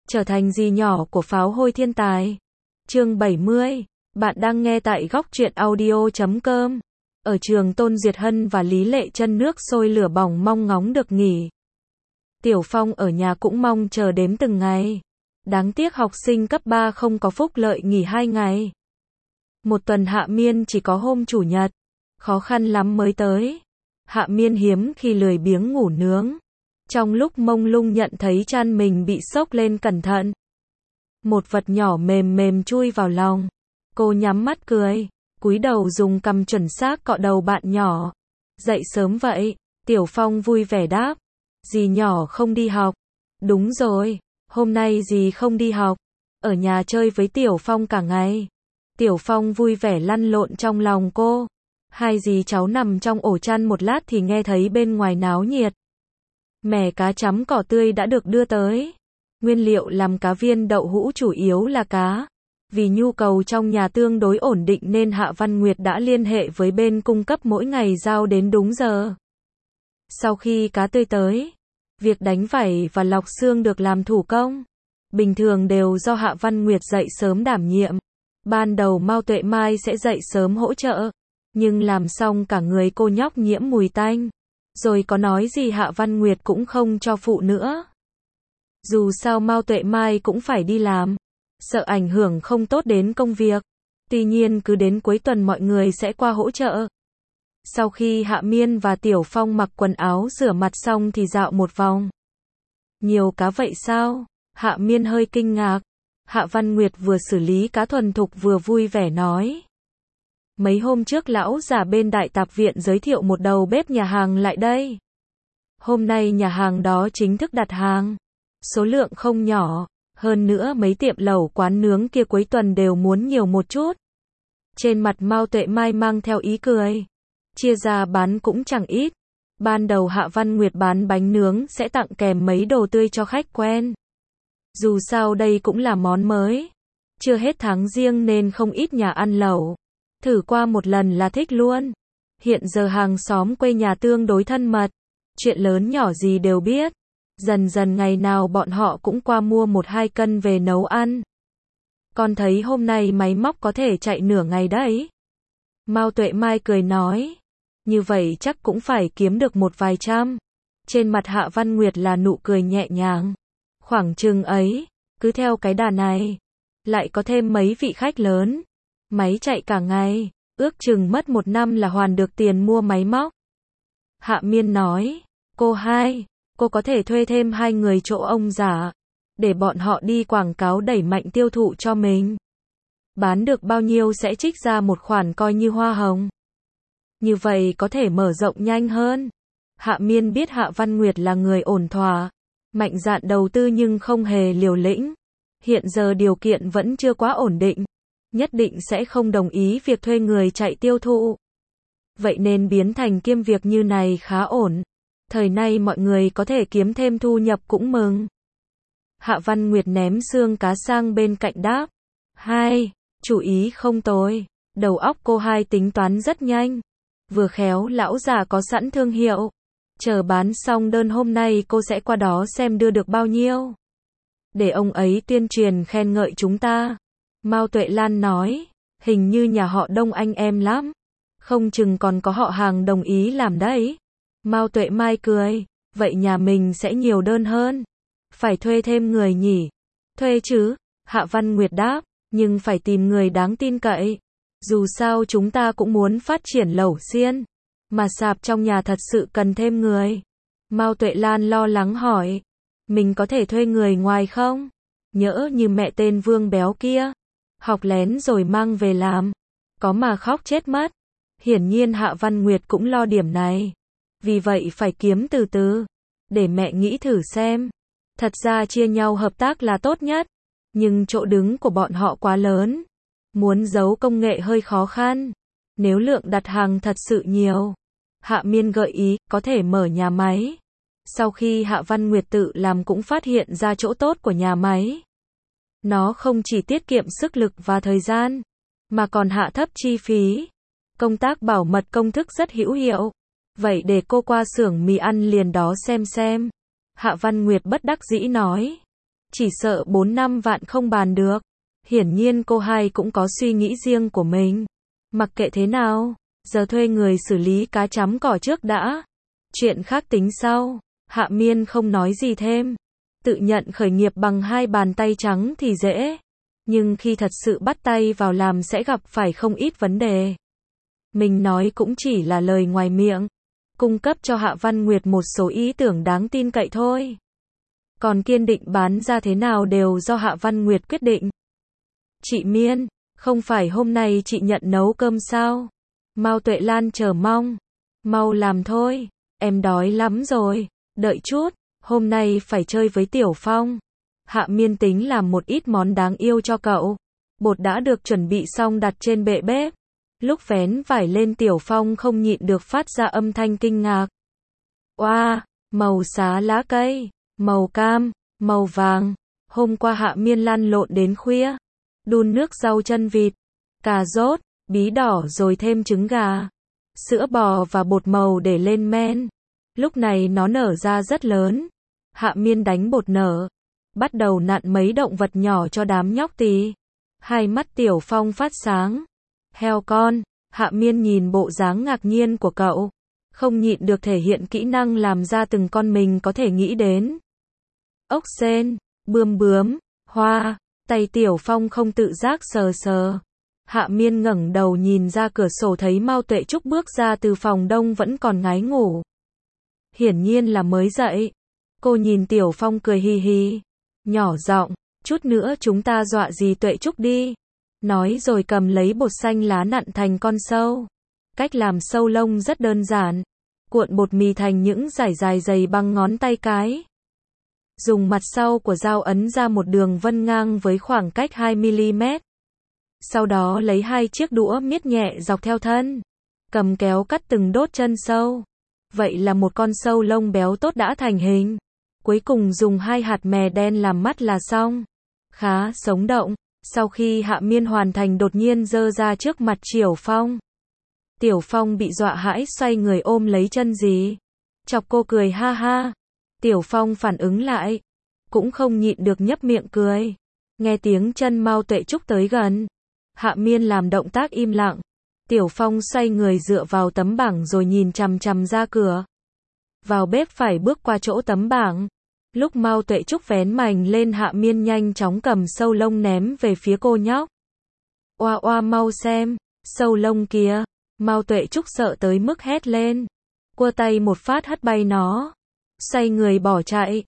Trở thành dì nhỏ của pháo hôi thiên tài. Chương 70. Bạn đang nghe tại góc truyện audio.com. Ở trường, Tôn Duyệt Hân và Lý Lệ Chân nước sôi lửa bỏng mong ngóng được nghỉ. Tiểu Phong ở nhà cũng mong chờ đếm từng ngày. Đáng tiếc học sinh cấp 3 không có phúc lợi nghỉ 2 ngày. Một tuần Hạ Miên chỉ có hôm chủ nhật. Khó khăn lắm mới tới. Hạ Miên hiếm khi lười biếng ngủ nướng. Trong lúc mông lung nhận thấy chăn mình bị xốc lên cẩn thận. Một vật nhỏ mềm mềm chui vào lòng. Cô nhắm mắt cười, cúi đầu dùng cằm chuẩn xác cọ đầu bạn nhỏ. Dậy sớm vậy? Tiểu Phong vui vẻ đáp. Dì nhỏ không đi học. Đúng rồi, hôm nay dì không đi học. Ở nhà chơi với Tiểu Phong cả ngày. Tiểu Phong vui vẻ lăn lộn trong lòng cô. Hai dì cháu nằm trong ổ chăn một lát thì nghe thấy bên ngoài náo nhiệt. Mẻ cá chấm cỏ tươi đã được đưa tới. Nguyên liệu làm cá viên đậu hũ chủ yếu là cá. Vì nhu cầu trong nhà tương đối ổn định nên Hạ Văn Nguyệt đã liên hệ với bên cung cấp mỗi ngày giao đến đúng giờ. Sau khi cá tươi tới, việc đánh vảy và lọc xương được làm thủ công. Bình thường đều do Hạ Văn Nguyệt dậy sớm đảm nhiệm. Ban đầu Mao Tuệ Mai sẽ dậy sớm hỗ trợ. Nhưng làm xong cả người cô nhóc nhiễm mùi tanh. Rồi có nói gì Hạ Văn Nguyệt cũng không cho phụ nữa. Dù sao Mao Tuệ Mai cũng phải đi làm. Sợ ảnh hưởng không tốt đến công việc. Tuy nhiên cứ đến cuối tuần mọi người sẽ qua hỗ trợ. Sau khi Hạ Miên và Tiểu Phong mặc quần áo rửa mặt xong thì dạo một vòng. Nhiều cá vậy sao? Hạ Miên hơi kinh ngạc. Hạ Văn Nguyệt vừa xử lý cá thuần thục vừa vui vẻ nói. Mấy hôm trước lão già bên Đại Tạp Viện giới thiệu một đầu bếp nhà hàng lại đây. Hôm nay nhà hàng đó chính thức đặt hàng. Số lượng không nhỏ. Hơn nữa mấy tiệm lẩu quán nướng kia cuối tuần đều muốn nhiều một chút. Trên mặt Mao Tuệ Mai mang theo ý cười. Chia ra bán cũng chẳng ít. Ban đầu Hạ Văn Nguyệt bán bánh nướng sẽ tặng kèm mấy đồ tươi cho khách quen. Dù sao đây cũng là món mới. Chưa hết tháng riêng nên không ít nhà ăn lẩu. Thử qua một lần là thích luôn. Hiện giờ hàng xóm quê nhà tương đối thân mật. Chuyện lớn nhỏ gì đều biết. Dần dần ngày nào bọn họ cũng qua mua 1-2 cân về nấu ăn. Con thấy hôm nay máy móc có thể chạy nửa ngày đấy. Mao Tuệ Mai cười nói. Như vậy chắc cũng phải kiếm được một vài trăm. Trên mặt Hạ Văn Nguyệt là nụ cười nhẹ nhàng. Khoảng chừng ấy, cứ theo cái đà này. Lại có thêm mấy vị khách lớn. Máy chạy cả ngày, ước chừng mất 1 năm là hoàn được tiền mua máy móc. Hạ Miên nói. Cô có thể thuê thêm 2 người chỗ ông già. Để bọn họ đi quảng cáo đẩy mạnh tiêu thụ cho mình. Bán được bao nhiêu sẽ trích ra một khoản coi như hoa hồng. Như vậy có thể mở rộng nhanh hơn. Hạ Miên biết Hạ Văn Nguyệt là người ổn thỏa. Mạnh dạn đầu tư nhưng không hề liều lĩnh. Hiện giờ điều kiện vẫn chưa quá ổn định. Nhất định sẽ không đồng ý việc thuê người chạy tiêu thụ. Vậy nên biến thành kiêm việc như này khá ổn. Thời nay mọi người có thể kiếm thêm thu nhập cũng mừng. Hạ Văn Nguyệt ném xương cá sang bên cạnh đáp. Chủ ý không tồi. Đầu óc cô hai tính toán rất nhanh. Vừa khéo lão già có sẵn thương hiệu. Chờ bán xong đơn hôm nay cô sẽ qua đó xem đưa được bao nhiêu. Để ông ấy tuyên truyền khen ngợi chúng ta. Mao Tuệ Lan nói. Hình như nhà họ đông anh em lắm. Không chừng còn có họ hàng đồng ý làm đấy. Mao Tuệ Mai cười. Vậy nhà mình sẽ nhiều đơn hơn. Phải thuê thêm người nhỉ? Thuê chứ? Hạ Văn Nguyệt đáp. Nhưng phải tìm người đáng tin cậy. Dù sao chúng ta cũng muốn phát triển lẩu xiên. Mà sạp trong nhà thật sự cần thêm người. Mao Tuệ Lan lo lắng hỏi. Mình có thể thuê người ngoài không? Nhỡ như mẹ tên Vương béo kia. Học lén rồi mang về làm. Có mà khóc chết mất. Hiển nhiên Hạ Văn Nguyệt cũng lo điểm này. Vì vậy phải kiếm từ từ. Để mẹ nghĩ thử xem. Thật ra chia nhau hợp tác là tốt nhất. Nhưng chỗ đứng của bọn họ quá lớn. Muốn giấu công nghệ hơi khó khăn. Nếu lượng đặt hàng thật sự nhiều. Hạ Miên gợi ý, có thể mở nhà máy. Sau khi Hạ Văn Nguyệt tự làm cũng phát hiện ra chỗ tốt của nhà máy. Nó không chỉ tiết kiệm sức lực và thời gian, mà còn hạ thấp chi phí. Công tác bảo mật công thức rất hữu hiệu. Vậy để cô qua xưởng mì ăn liền đó xem. Hạ Văn Nguyệt bất đắc dĩ nói. Chỉ sợ 4-5 vạn không bàn được. Hiển nhiên cô hai cũng có suy nghĩ riêng của mình. Mặc kệ thế nào, giờ thuê người xử lý cá chấm cỏ trước đã. Chuyện khác tính sau. Hạ Miên không nói gì thêm. Tự nhận khởi nghiệp bằng 2 bàn tay trắng thì dễ. Nhưng khi thật sự bắt tay vào làm sẽ gặp phải không ít vấn đề. Mình nói cũng chỉ là lời ngoài miệng. Cung cấp cho Hạ Văn Nguyệt một số ý tưởng đáng tin cậy thôi. Còn kiên định bán ra thế nào đều do Hạ Văn Nguyệt quyết định. Chị Miên, không phải hôm nay chị nhận nấu cơm sao? Mao Tuệ Lan chờ mong. Mau làm thôi, em đói lắm rồi, đợi chút, hôm nay phải chơi với Tiểu Phong. Hạ Miên tính làm một ít món đáng yêu cho cậu. Bột đã được chuẩn bị xong đặt trên bệ bếp. Lúc vén vải lên Tiểu Phong không nhịn được phát ra âm thanh kinh ngạc. Oa, màu xá lá cây, màu cam, màu vàng. Hôm qua Hạ Miên lăn lộn đến khuya. Đun nước rau chân vịt, cà rốt, bí đỏ rồi thêm trứng gà, sữa bò và bột màu để lên men. Lúc này nó nở ra rất lớn. Hạ Miên đánh bột nở, bắt đầu nặn mấy động vật nhỏ cho đám nhóc tì. Hai mắt Tiểu Phong phát sáng. Heo con, Hạ Miên nhìn bộ dáng ngạc nhiên của cậu, không nhịn được thể hiện kỹ năng làm ra từng con mình có thể nghĩ đến. Ốc sên, bươm bướm, hoa, tay Tiểu Phong không tự giác sờ sờ. Hạ Miên ngẩng đầu nhìn ra cửa sổ thấy Mao Tuệ Trúc bước ra từ phòng đông vẫn còn ngái ngủ. Hiển nhiên là mới dậy. Cô nhìn Tiểu Phong cười hì hì, nhỏ giọng, chút nữa chúng ta dọa dì Tuệ Trúc đi. Nói rồi cầm lấy bột xanh lá nặn thành con sâu. Cách làm sâu lông rất đơn giản. Cuộn bột mì thành những dải dài dày bằng ngón tay cái. Dùng mặt sau của dao ấn ra một đường vân ngang với khoảng cách 2mm. Sau đó lấy 2 chiếc đũa miết nhẹ dọc theo thân. Cầm kéo cắt từng đốt chân sâu. Vậy là một con sâu lông béo tốt đã thành hình. Cuối cùng dùng 2 hạt mè đen làm mắt là xong. Khá sống động. Sau khi Hạ Miên hoàn thành đột nhiên giơ ra trước mặt Tiểu Phong. Tiểu Phong bị dọa hãi xoay người ôm lấy chân dì. Chọc cô cười ha ha. Tiểu Phong phản ứng lại. Cũng không nhịn được nhấp miệng cười. Nghe tiếng chân Mao Tuệ Trúc tới gần. Hạ Miên làm động tác im lặng. Tiểu Phong xoay người dựa vào tấm bảng rồi nhìn chằm chằm ra cửa. Vào bếp phải bước qua chỗ tấm bảng. Lúc Mao Tuệ Trúc vén mành lên Hạ Miên nhanh chóng cầm sâu lông ném về phía cô nhóc. Oa oa mau xem, sâu lông kìa. Mao Tuệ Trúc sợ tới mức hét lên. Quơ tay một phát hất bay nó. Xoay người bỏ chạy.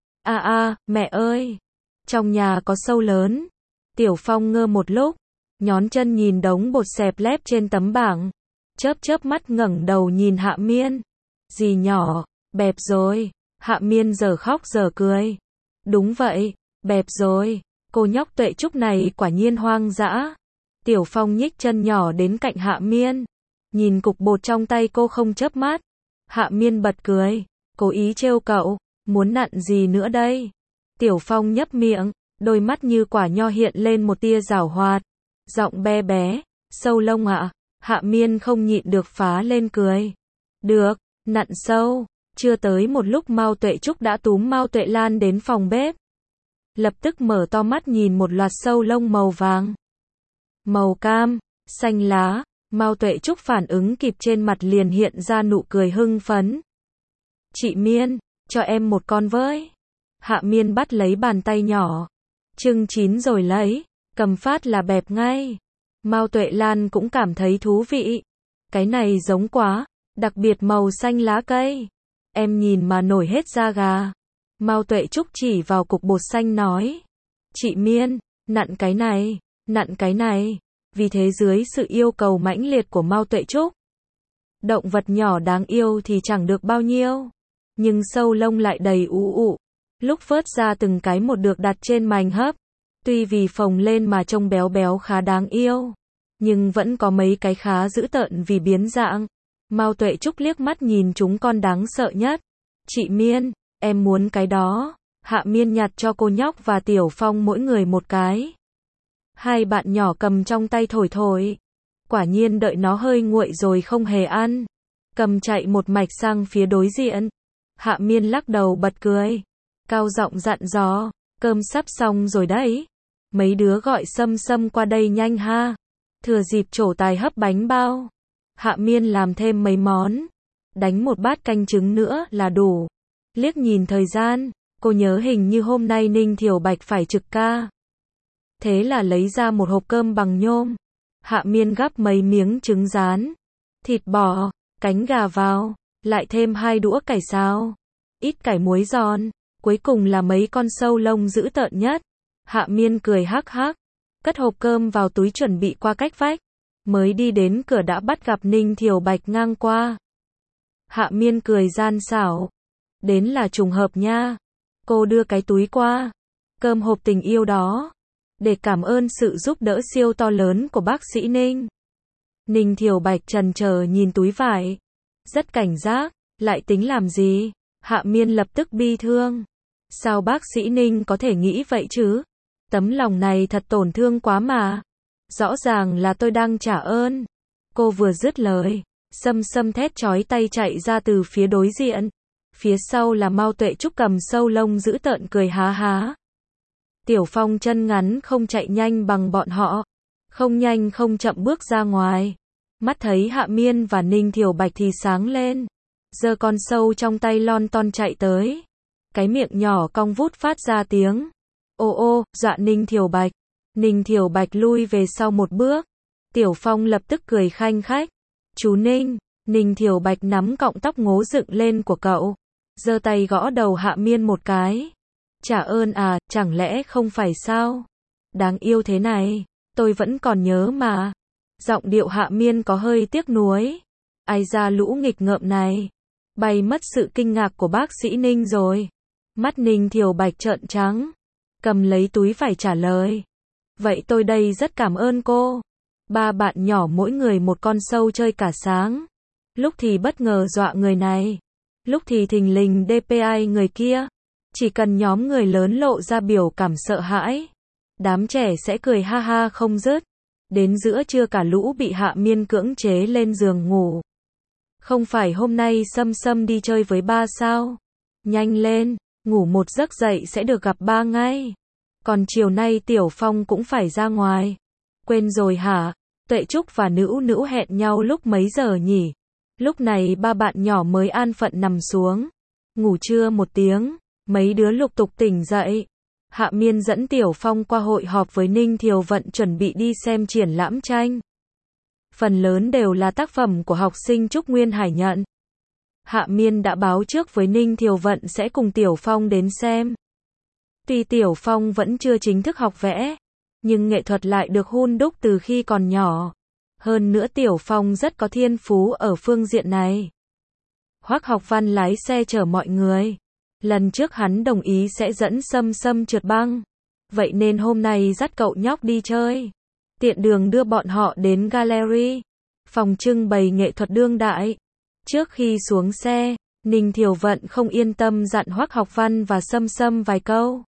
Mẹ ơi. Trong nhà có sâu lớn. Tiểu Phong ngơ một lúc. Nhón chân nhìn đống bột xẹp lép trên tấm bảng. Chớp mắt ngẩng đầu nhìn Hạ Miên. Dì nhỏ, bẹp rồi. Hạ Miên giờ khóc giờ cười. Đúng vậy, bẹp rồi. Cô nhóc Tuệ Trúc này quả nhiên hoang dã. Tiểu Phong nhích chân nhỏ đến cạnh Hạ Miên. Nhìn cục bột trong tay cô không chớp mắt. Hạ Miên bật cười. Cố ý trêu cậu. Muốn nặn gì nữa đây? Tiểu Phong nhấp miệng. Đôi mắt như quả nho hiện lên một tia giảo hoạt. Giọng bé bé. Sâu lông ạ. Hạ Miên không nhịn được phá lên cười. Được, nặn sâu. Chưa tới một lúc Mao Tuệ Trúc đã túm Mao Tuệ Lan đến phòng bếp. Lập tức mở to mắt nhìn một loạt sâu lông màu vàng, màu cam, xanh lá. Mao Tuệ Trúc phản ứng kịp trên mặt liền hiện ra nụ cười hưng phấn. Chị Miên, cho em một con với. Hạ Miên bắt lấy bàn tay nhỏ. Chưng chín rồi lấy, cầm phát là bẹp ngay. Mao Tuệ Lan cũng cảm thấy thú vị. Cái này giống quá, đặc biệt màu xanh lá cây. Em nhìn mà nổi hết da gà. Mao Tuệ Trúc chỉ vào cục bột xanh nói. Chị Miên, nặn cái này. Vì thế dưới sự yêu cầu mãnh liệt của Mao Tuệ Trúc, động vật nhỏ đáng yêu thì chẳng được bao nhiêu. Nhưng sâu lông lại đầy ú ụ. Lúc vớt ra từng cái một được đặt trên mành hấp. Tuy vì phồng lên mà trông béo béo khá đáng yêu. Nhưng vẫn có mấy cái khá dữ tợn vì biến dạng. Mao Tuệ Trúc liếc mắt nhìn chúng con đáng sợ nhất. Chị Miên, em muốn cái đó. Hạ Miên nhặt cho cô nhóc và Tiểu Phong mỗi người một cái. Hai bạn nhỏ cầm trong tay thổi thổi. Quả nhiên đợi nó hơi nguội rồi không hề ăn. Cầm chạy một mạch sang phía đối diện. Hạ Miên lắc đầu bật cười. Cao giọng dặn dò. Cơm sắp xong rồi đấy. Mấy đứa gọi Sâm Sâm qua đây nhanh ha. Thừa dịp trổ tài hấp bánh bao. Hạ Miên làm thêm mấy món. Đánh một bát canh trứng nữa là đủ. Liếc nhìn thời gian, cô nhớ hình như hôm nay Ninh Thiều Bạch phải trực ca. Thế là lấy ra một hộp cơm bằng nhôm. Hạ Miên gắp mấy miếng trứng rán, thịt bò, cánh gà vào, lại thêm 2 đũa cải xào, ít cải muối giòn, cuối cùng là mấy con sâu lông dữ tợn nhất. Hạ Miên cười hắc hắc, cất hộp cơm vào túi chuẩn bị qua cách vách. Mới đi đến cửa đã bắt gặp Ninh Thiều Bạch ngang qua. Hạ Miên cười gian xảo. Đến là trùng hợp nha. Cô đưa cái túi qua. Cơm hộp tình yêu đó. Để cảm ơn sự giúp đỡ siêu to lớn của bác sĩ Ninh. Ninh Thiều Bạch chần chờ nhìn túi vải. Rất cảnh giác. Lại tính làm gì? Hạ Miên lập tức bi thương. Sao bác sĩ Ninh có thể nghĩ vậy chứ? Tấm lòng này thật tổn thương quá mà. Rõ ràng là tôi đang trả ơn. Cô vừa dứt lời, Sâm Sâm thét chói tay chạy ra từ phía đối diện. Phía sau là Mao Tuệ Trúc cầm sâu lông dữ tợn cười há há. Tiểu Phong chân ngắn không chạy nhanh bằng bọn họ. Không nhanh không chậm bước ra ngoài. Mắt thấy Hạ Miên và Ninh Thiều Bạch thì sáng lên. Giơ con sâu trong tay lon ton chạy tới. Cái miệng nhỏ cong vút phát ra tiếng. Ô ô, dọa Ninh Thiều Bạch. Ninh Thiều Bạch lui về sau một bước. Tiểu Phong lập tức cười khanh khách. Chú Ninh. Ninh Thiều Bạch nắm cọng tóc ngố dựng lên của cậu. Giơ tay gõ đầu Hạ Miên một cái. Trả ơn à, chẳng lẽ không phải sao? Đáng yêu thế này, tôi vẫn còn nhớ mà. Giọng điệu Hạ Miên có hơi tiếc nuối. Ai ra lũ nghịch ngợm này. Bay mất sự kinh ngạc của bác sĩ Ninh rồi. Mắt Ninh Thiều Bạch trợn trắng. Cầm lấy túi phải trả lời. Vậy tôi đây rất cảm ơn cô. 3 bạn nhỏ mỗi người một con sâu chơi cả sáng. Lúc thì bất ngờ dọa người này. Lúc thì thình lình DPI người kia. Chỉ cần nhóm người lớn lộ ra biểu cảm sợ hãi. Đám trẻ sẽ cười ha ha không dứt. Đến giữa trưa cả lũ bị Hạ Miên cưỡng chế lên giường ngủ. Không phải hôm nay Sâm Sâm đi chơi với ba sao? Nhanh lên, ngủ một giấc dậy sẽ được gặp ba ngay. Còn chiều nay Tiểu Phong cũng phải ra ngoài. Quên rồi hả? Tuệ Trúc và Nữu Nữu hẹn nhau lúc mấy giờ nhỉ? Lúc này 3 bạn nhỏ mới an phận nằm xuống. Ngủ trưa một tiếng, mấy đứa lục tục tỉnh dậy. Hạ Miên dẫn Tiểu Phong qua hội họp với Ninh Thiều Vận chuẩn bị đi xem triển lãm tranh. Phần lớn đều là tác phẩm của học sinh Trúc Nguyên Hải nhận. Hạ Miên đã báo trước với Ninh Thiều Vận sẽ cùng Tiểu Phong đến xem. Tuy Tiểu Phong vẫn chưa chính thức học vẽ, nhưng nghệ thuật lại được hun đúc từ khi còn nhỏ. Hơn nữa Tiểu Phong rất có thiên phú ở phương diện này. Hoắc Học Văn lái xe chở mọi người. Lần trước hắn đồng ý sẽ dẫn Sâm Sâm trượt băng. Vậy nên hôm nay dắt cậu nhóc đi chơi. Tiện đường đưa bọn họ đến gallery, phòng trưng bày nghệ thuật đương đại. Trước khi xuống xe, Ninh Thiều Vận không yên tâm dặn Hoắc Học Văn và Sâm Sâm vài câu.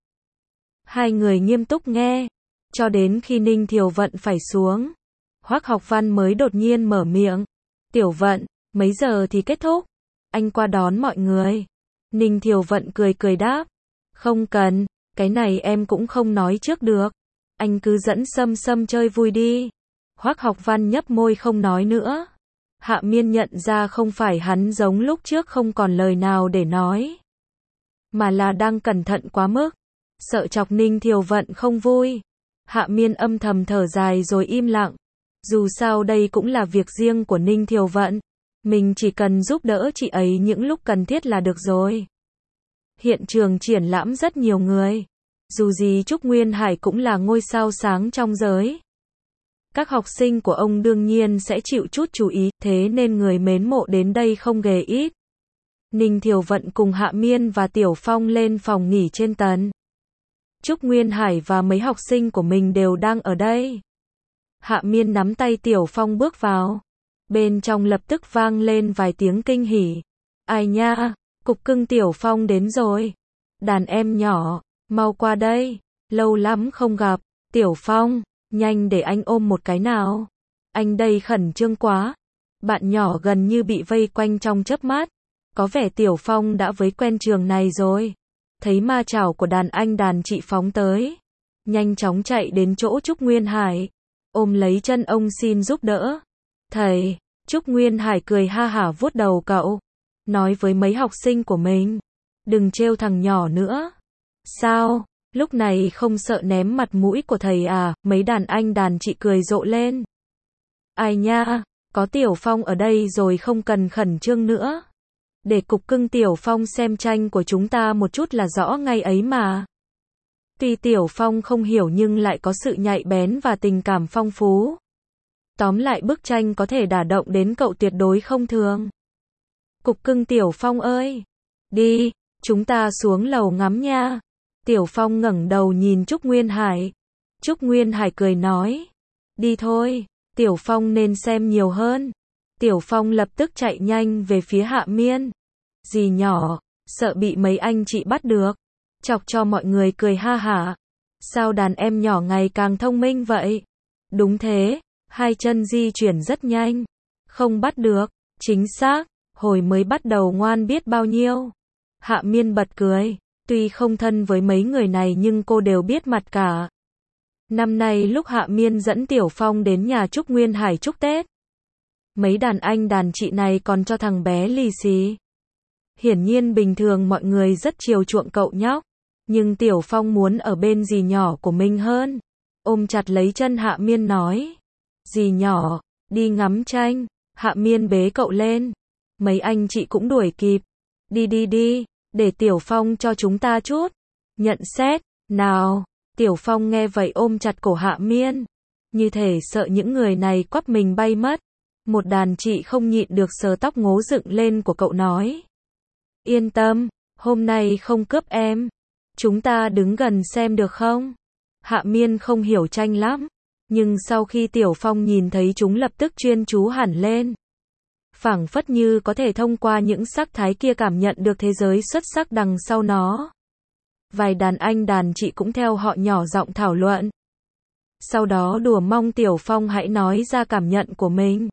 Hai người nghiêm túc nghe, cho đến khi Ninh Thiều Vận phải xuống. Hoắc Học Văn mới đột nhiên mở miệng. Tiểu Vận, mấy giờ thì kết thúc? Anh qua đón mọi người. Ninh Thiều Vận cười cười đáp. Không cần, cái này em cũng không nói trước được. Anh cứ dẫn Sâm Sâm chơi vui đi. Hoắc Học Văn nhấp môi không nói nữa. Hạ Miên nhận ra không phải hắn giống lúc trước không còn lời nào để nói, mà là đang cẩn thận quá mức, sợ chọc Ninh Thiều Vận không vui. Hạ Miên âm thầm thở dài rồi im lặng. Dù sao đây cũng là việc riêng của Ninh Thiều Vận. Mình chỉ cần giúp đỡ chị ấy những lúc cần thiết là được rồi. Hiện trường triển lãm rất nhiều người. Dù gì Trúc Nguyên Hải cũng là ngôi sao sáng trong giới. Các học sinh của ông đương nhiên sẽ chịu chút chú ý, thế nên người mến mộ đến đây không ghê ít. Ninh Thiều Vận cùng Hạ Miên và Tiểu Phong lên phòng nghỉ trên tầng. Trúc Nguyên Hải và mấy học sinh của mình đều đang ở đây. Hạ Miên nắm tay Tiểu Phong bước vào. Bên trong lập tức vang lên vài tiếng kinh hỉ. Ai nha, cục cưng Tiểu Phong đến rồi. Đàn em nhỏ, mau qua đây, lâu lắm không gặp. Tiểu Phong, nhanh để anh ôm một cái nào. Anh đây khẩn trương quá. Bạn nhỏ gần như bị vây quanh trong chớp mắt. Có vẻ Tiểu Phong đã với quen trường này rồi. thấy ma chảo của đàn anh đàn chị phóng tới. Nhanh chóng chạy đến chỗ Trúc Nguyên Hải. Ôm lấy chân ông xin giúp đỡ. Thầy, Trúc Nguyên Hải cười ha hả vuốt đầu cậu. Nói với mấy học sinh của mình. Đừng trêu thằng nhỏ nữa. Sao, lúc này không sợ ném mặt mũi của thầy à? Mấy đàn anh đàn chị cười rộ lên. Ai nha, có Tiểu Phong ở đây rồi không cần khẩn trương nữa. Để cục cưng Tiểu Phong xem tranh của chúng ta một chút là rõ ngay ấy mà. Tuy Tiểu Phong không hiểu nhưng lại có sự nhạy bén và tình cảm phong phú. Tóm lại bức tranh có thể đả động đến cậu tuyệt đối không thường. Cục cưng Tiểu Phong ơi, đi, chúng ta xuống lầu ngắm nha. Tiểu Phong ngẩng đầu nhìn Trúc Nguyên Hải. Trúc Nguyên Hải cười nói, đi thôi, Tiểu Phong nên xem nhiều hơn. Tiểu Phong lập tức chạy nhanh về phía Hạ Miên. Dì nhỏ, sợ bị mấy anh chị bắt được. Chọc cho mọi người cười ha hả. Sao đàn em nhỏ ngày càng thông minh vậy? Đúng thế, hai chân di chuyển rất nhanh. Không bắt được, chính xác, hồi mới bắt đầu ngoan biết bao nhiêu. Hạ Miên bật cười, tuy không thân với mấy người này nhưng cô đều biết mặt cả. Năm nay lúc Hạ Miên dẫn Tiểu Phong đến nhà Trúc Nguyên Hải chúc Tết. Mấy đàn anh đàn chị này còn cho thằng bé lì xì. Hiển nhiên bình thường mọi người rất chiều chuộng cậu nhóc. Nhưng Tiểu Phong muốn ở bên dì nhỏ của mình hơn. Ôm chặt lấy chân Hạ Miên nói. Dì nhỏ, đi ngắm tranh. Hạ Miên bế cậu lên. Mấy anh chị cũng đuổi kịp. Đi đi đi, để Tiểu Phong cho chúng ta chút. Nhận xét, nào. Tiểu Phong nghe vậy ôm chặt cổ Hạ Miên. Như thể sợ những người này quắp mình bay mất. Một đàn chị không nhịn được sờ tóc ngố dựng lên của cậu nói. Yên tâm, hôm nay không cướp em. Chúng ta đứng gần xem được không? Hạ Miên không hiểu tranh lắm. Nhưng sau khi Tiểu Phong nhìn thấy chúng lập tức chuyên chú hẳn lên. Phảng phất như có thể thông qua những sắc thái kia cảm nhận được thế giới xuất sắc đằng sau nó. Vài đàn anh đàn chị cũng theo họ nhỏ giọng thảo luận. Sau đó đùa mong Tiểu Phong hãy nói ra cảm nhận của mình.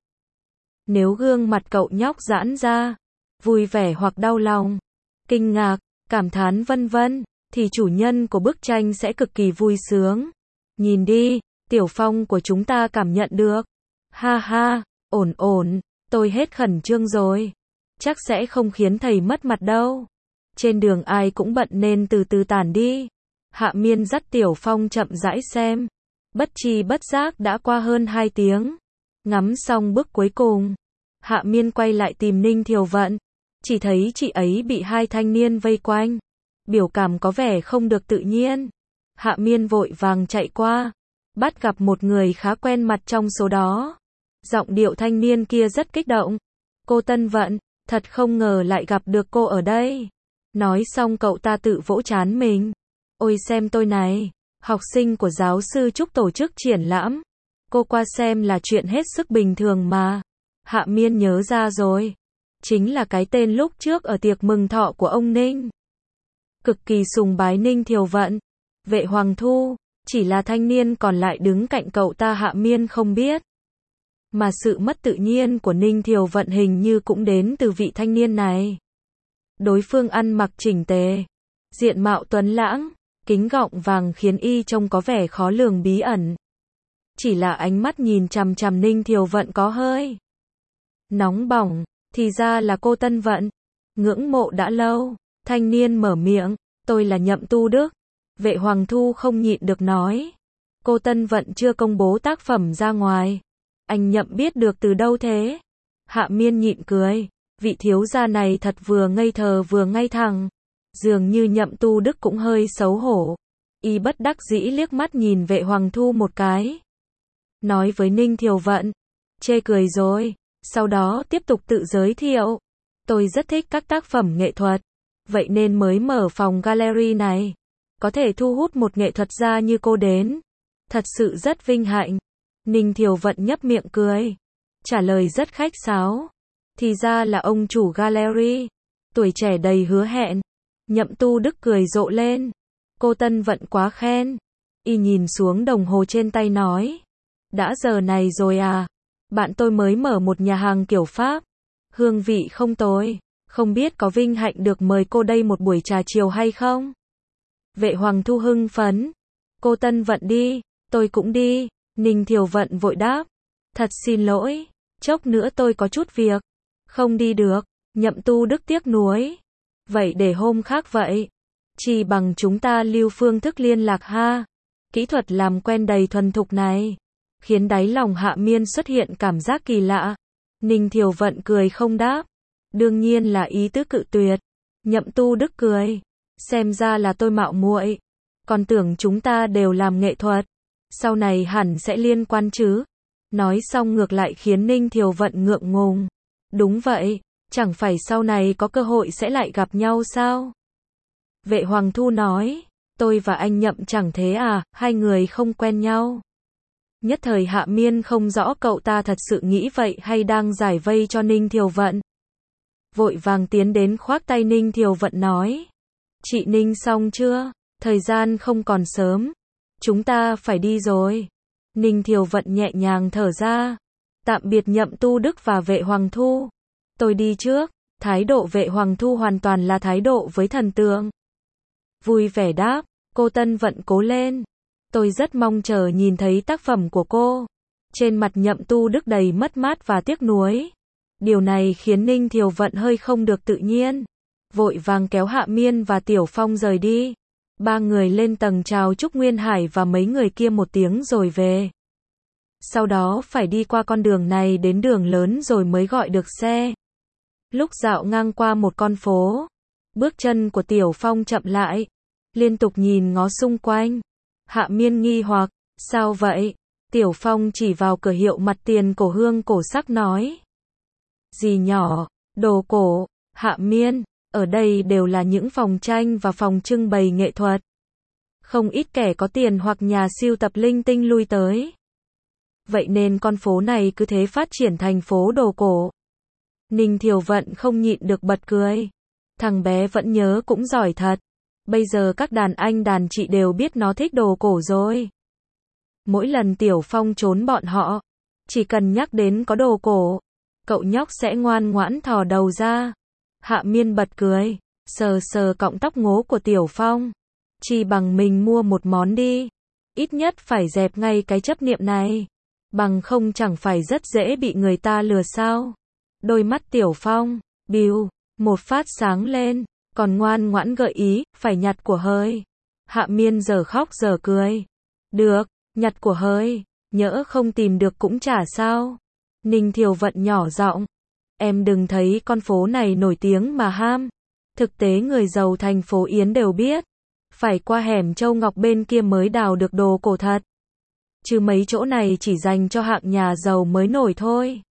Nếu gương mặt cậu nhóc giãn ra, vui vẻ hoặc đau lòng, kinh ngạc, cảm thán vân vân, thì chủ nhân của bức tranh sẽ cực kỳ vui sướng. Nhìn đi, Tiểu Phong của chúng ta cảm nhận được. Ha ha, ổn ổn, tôi hết khẩn trương rồi. Chắc sẽ không khiến thầy mất mặt đâu. Trên đường ai cũng bận nên từ từ tản đi. Hạ Miên dắt Tiểu Phong chậm rãi xem. Bất tri bất giác đã qua hơn 2 tiếng. Ngắm xong bức cuối cùng. Hạ Miên quay lại tìm Ninh Thiều Vận. Chỉ thấy chị ấy bị hai thanh niên vây quanh. Biểu cảm có vẻ không được tự nhiên. Hạ Miên vội vàng chạy qua. Bắt gặp một người khá quen mặt trong số đó. Giọng điệu thanh niên kia rất kích động. Cô Tân Vận, thật không ngờ lại gặp được cô ở đây. Nói xong cậu ta tự vỗ trán mình. Ôi xem tôi này, học sinh của giáo sư Trúc tổ chức triển lãm. Cô qua xem là chuyện hết sức bình thường mà. Hạ Miên nhớ ra rồi. Chính là cái tên lúc trước ở tiệc mừng thọ của ông Ninh. Cực kỳ sùng bái Ninh Thiều Vận. Vệ Hoàng Thu, chỉ là thanh niên còn lại đứng cạnh cậu ta Hạ Miên không biết. Mà sự mất tự nhiên của Ninh Thiều Vận hình như cũng đến từ vị thanh niên này. Đối phương ăn mặc chỉnh tề, diện mạo tuấn lãng, kính gọng vàng khiến y trông có vẻ khó lường bí ẩn. Chỉ là ánh mắt nhìn chằm chằm Ninh Thiều Vận có hơi nóng bỏng, thì ra là cô Tân Vận. Ngưỡng mộ đã lâu, thanh niên mở miệng, tôi là Nhậm Tu Đức. Vệ Hoàng Thu không nhịn được nói. Cô Tân Vận chưa công bố tác phẩm ra ngoài. Anh Nhậm biết được từ đâu thế? Hạ Miên nhịn cười. Vị thiếu gia này thật vừa ngây thơ vừa ngay thẳng. Dường như Nhậm Tu Đức cũng hơi xấu hổ. Y bất đắc dĩ liếc mắt nhìn Vệ Hoàng Thu một cái. Nói với Ninh Thiều Vận. Chê cười rồi. Sau đó tiếp tục tự giới thiệu. Tôi rất thích các tác phẩm nghệ thuật. Vậy nên mới mở phòng gallery này. Có thể thu hút một nghệ thuật gia như cô đến. Thật sự rất vinh hạnh. Ninh Thiều Vận nhấp miệng cười. Trả lời rất khách sáo. Thì ra là ông chủ gallery. Tuổi trẻ đầy hứa hẹn. Nhậm Tu Đức cười rộ lên. Cô Tân Vận quá khen. Y nhìn xuống đồng hồ trên tay nói. Đã giờ này rồi à? Bạn tôi mới mở một nhà hàng kiểu Pháp. Hương vị không tồi. Không biết có vinh hạnh được mời cô đây một buổi trà chiều hay không? Vệ Hoàng Thu hưng phấn. Cô Tân Vận đi, tôi cũng đi. Ninh Thiều Vận vội đáp. Thật xin lỗi, chốc nữa tôi có chút việc. Không đi được. Nhậm Tu Đức tiếc nuối. Vậy để hôm khác vậy. Chỉ bằng chúng ta lưu phương thức liên lạc ha. Kỹ thuật làm quen đầy thuần thục này khiến đáy lòng Hạ Miên xuất hiện cảm giác kỳ lạ. Ninh Thiều Vận cười không đáp. Đương nhiên là ý tứ cự tuyệt. Nhậm Tu Đức cười. Xem ra là tôi mạo muội. Còn tưởng chúng ta đều làm nghệ thuật. Sau này hẳn sẽ liên quan chứ. Nói xong ngược lại khiến Ninh Thiều Vận ngượng ngùng. Đúng vậy, chẳng phải sau này có cơ hội sẽ lại gặp nhau sao? Vệ Hoàng Thu nói. Tôi và anh Nhậm chẳng thế à, hai người không quen nhau. Nhất thời Hạ Miên không rõ cậu ta thật sự nghĩ vậy hay đang giải vây cho Ninh Thiều Vận. Vội vàng tiến đến khoác tay Ninh Thiều Vận nói. Chị Ninh xong chưa? Thời gian không còn sớm. Chúng ta phải đi rồi. Ninh Thiều Vận nhẹ nhàng thở ra. Tạm biệt Nhậm Tu Đức và Vệ Hoàng Thu. Tôi đi trước. Thái độ Vệ Hoàng Thu hoàn toàn là thái độ với thần tượng. Vui vẻ đáp. Cô Tân Vận cố lên. Tôi rất mong chờ nhìn thấy tác phẩm của cô. Trên mặt Nhậm Tu Đức đầy mất mát và tiếc nuối. Điều này khiến Ninh Thiều Vận hơi không được tự nhiên. Vội vàng kéo Hạ Miên và Tiểu Phong rời đi. Ba người lên tầng chào chúc Nguyên Hải và mấy người kia một tiếng rồi về. Sau đó phải đi qua con đường này đến đường lớn rồi mới gọi được xe. Lúc dạo ngang qua một con phố, bước chân của Tiểu Phong chậm lại, liên tục nhìn ngó xung quanh. Hạ Miên nghi hoặc, sao vậy? Tiểu Phong chỉ vào cửa hiệu mặt tiền cổ hương cổ sắc nói. Gì nhỏ, đồ cổ. Hạ Miên, ở đây đều là những phòng tranh và phòng trưng bày nghệ thuật. Không ít kẻ có tiền hoặc nhà sưu tập linh tinh lui tới. Vậy nên con phố này cứ thế phát triển thành phố đồ cổ. Ninh Thiều Vận không nhịn được bật cười. Thằng bé vẫn nhớ cũng giỏi thật. Bây giờ các đàn anh đàn chị đều biết nó thích đồ cổ rồi. Mỗi lần Tiểu Phong trốn bọn họ, chỉ cần nhắc đến có đồ cổ, cậu nhóc sẽ ngoan ngoãn thò đầu ra. Hạ Miên bật cười, sờ sờ cọng tóc ngố của Tiểu Phong. Chỉ bằng mình mua một món đi. Ít nhất phải dẹp ngay cái chấp niệm này. Bằng không chẳng phải rất dễ bị người ta lừa sao. Đôi mắt Tiểu Phong, biu, một phát sáng lên. Còn ngoan ngoãn gợi ý, phải nhặt của hơi. Hạ Miên giờ khóc giờ cười. Được, nhặt của hơi. Nhỡ không tìm được cũng chả sao. Ninh Thiều Vận nhỏ giọng. Em đừng thấy con phố này nổi tiếng mà ham. Thực tế người giàu thành phố Yến đều biết. Phải qua hẻm Châu Ngọc bên kia mới đào được đồ cổ thật. Chứ mấy chỗ này chỉ dành cho hạng nhà giàu mới nổi thôi.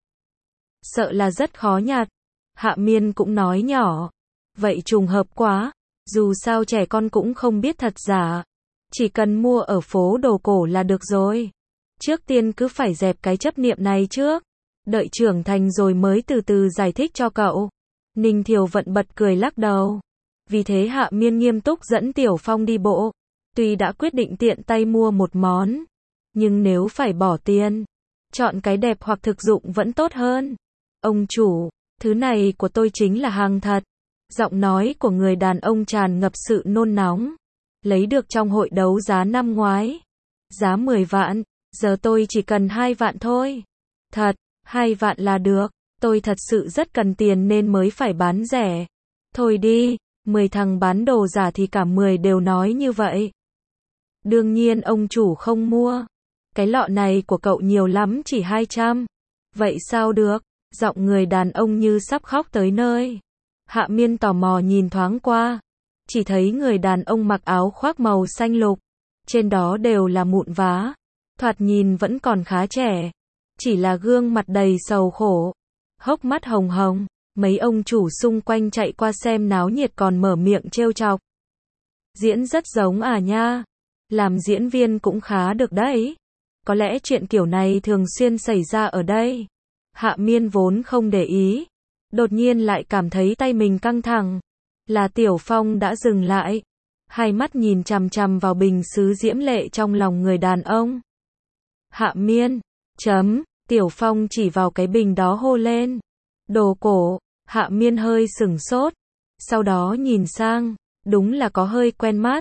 Sợ là rất khó nhặt. Hạ Miên cũng nói nhỏ. Vậy trùng hợp quá. Dù sao trẻ con cũng không biết thật giả. Chỉ cần mua ở phố đồ cổ là được rồi. Trước tiên cứ phải dẹp cái chấp niệm này trước. Đợi trưởng thành rồi mới từ từ giải thích cho cậu. Ninh Thiều Vận bật cười lắc đầu. Vì thế Hạ Miên nghiêm túc dẫn Tiểu Phong đi bộ. Tuy đã quyết định tiện tay mua một món, nhưng nếu phải bỏ tiền, chọn cái đẹp hoặc thực dụng vẫn tốt hơn. Ông chủ, thứ này của tôi chính là hàng thật. Giọng nói của người đàn ông tràn ngập sự nôn nóng. Lấy được trong hội đấu giá năm ngoái. Giá 10 vạn, giờ tôi chỉ cần 2 vạn thôi. Thật, 2 vạn là được. Tôi thật sự rất cần tiền nên mới phải bán rẻ. Thôi đi, 10 thằng bán đồ giả thì cả 10 đều nói như vậy. Đương nhiên ông chủ không mua. Cái lọ này của cậu nhiều lắm chỉ 200. Vậy sao được? Giọng người đàn ông như sắp khóc tới nơi. Hạ Miên tò mò nhìn thoáng qua. Chỉ thấy người đàn ông mặc áo khoác màu xanh lục. Trên đó đều là mụn vá. Thoạt nhìn vẫn còn khá trẻ. Chỉ là gương mặt đầy sầu khổ. Hốc mắt hồng hồng. Mấy ông chủ xung quanh chạy qua xem náo nhiệt còn mở miệng trêu chọc. Diễn rất giống à nha. Làm diễn viên cũng khá được đấy. Có lẽ chuyện kiểu này thường xuyên xảy ra ở đây. Hạ Miên vốn không để ý. Đột nhiên lại cảm thấy tay mình căng thẳng. Là Tiểu Phong đã dừng lại. Hai mắt nhìn chằm chằm vào bình sứ diễm lệ trong lòng người đàn ông. Hạ Miên, Tiểu Phong chỉ vào cái bình đó hô lên. Đồ cổ. Hạ Miên hơi sửng sốt. Sau đó nhìn sang. Đúng là có hơi quen mắt.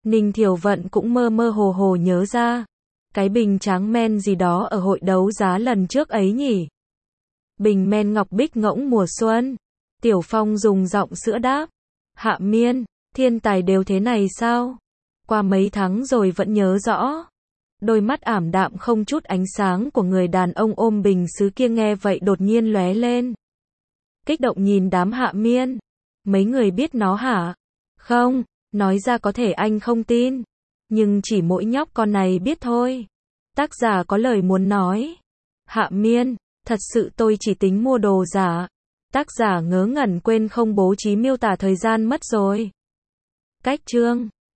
Ninh Thiều Vận cũng mơ mơ hồ hồ nhớ ra. Cái bình tráng men gì đó ở hội đấu giá lần trước ấy nhỉ? Bình men ngọc bích ngỗng mùa xuân. Tiểu Phong dùng giọng sữa đáp. Hạ Miên, thiên tài đều thế này sao? Qua mấy tháng rồi vẫn nhớ rõ. Đôi mắt ảm đạm không chút ánh sáng của người đàn ông ôm bình sứ kia nghe vậy đột nhiên lóe lên. Kích động nhìn đám Hạ Miên. Mấy người biết nó hả? Không, nói ra có thể anh không tin. Nhưng chỉ mỗi nhóc con này biết thôi. Tác giả có lời muốn nói. Hạ Miên, thật sự tôi chỉ tính mua đồ giả. Tác giả ngớ ngẩn quên không bố trí miêu tả thời gian mất rồi. Cách chương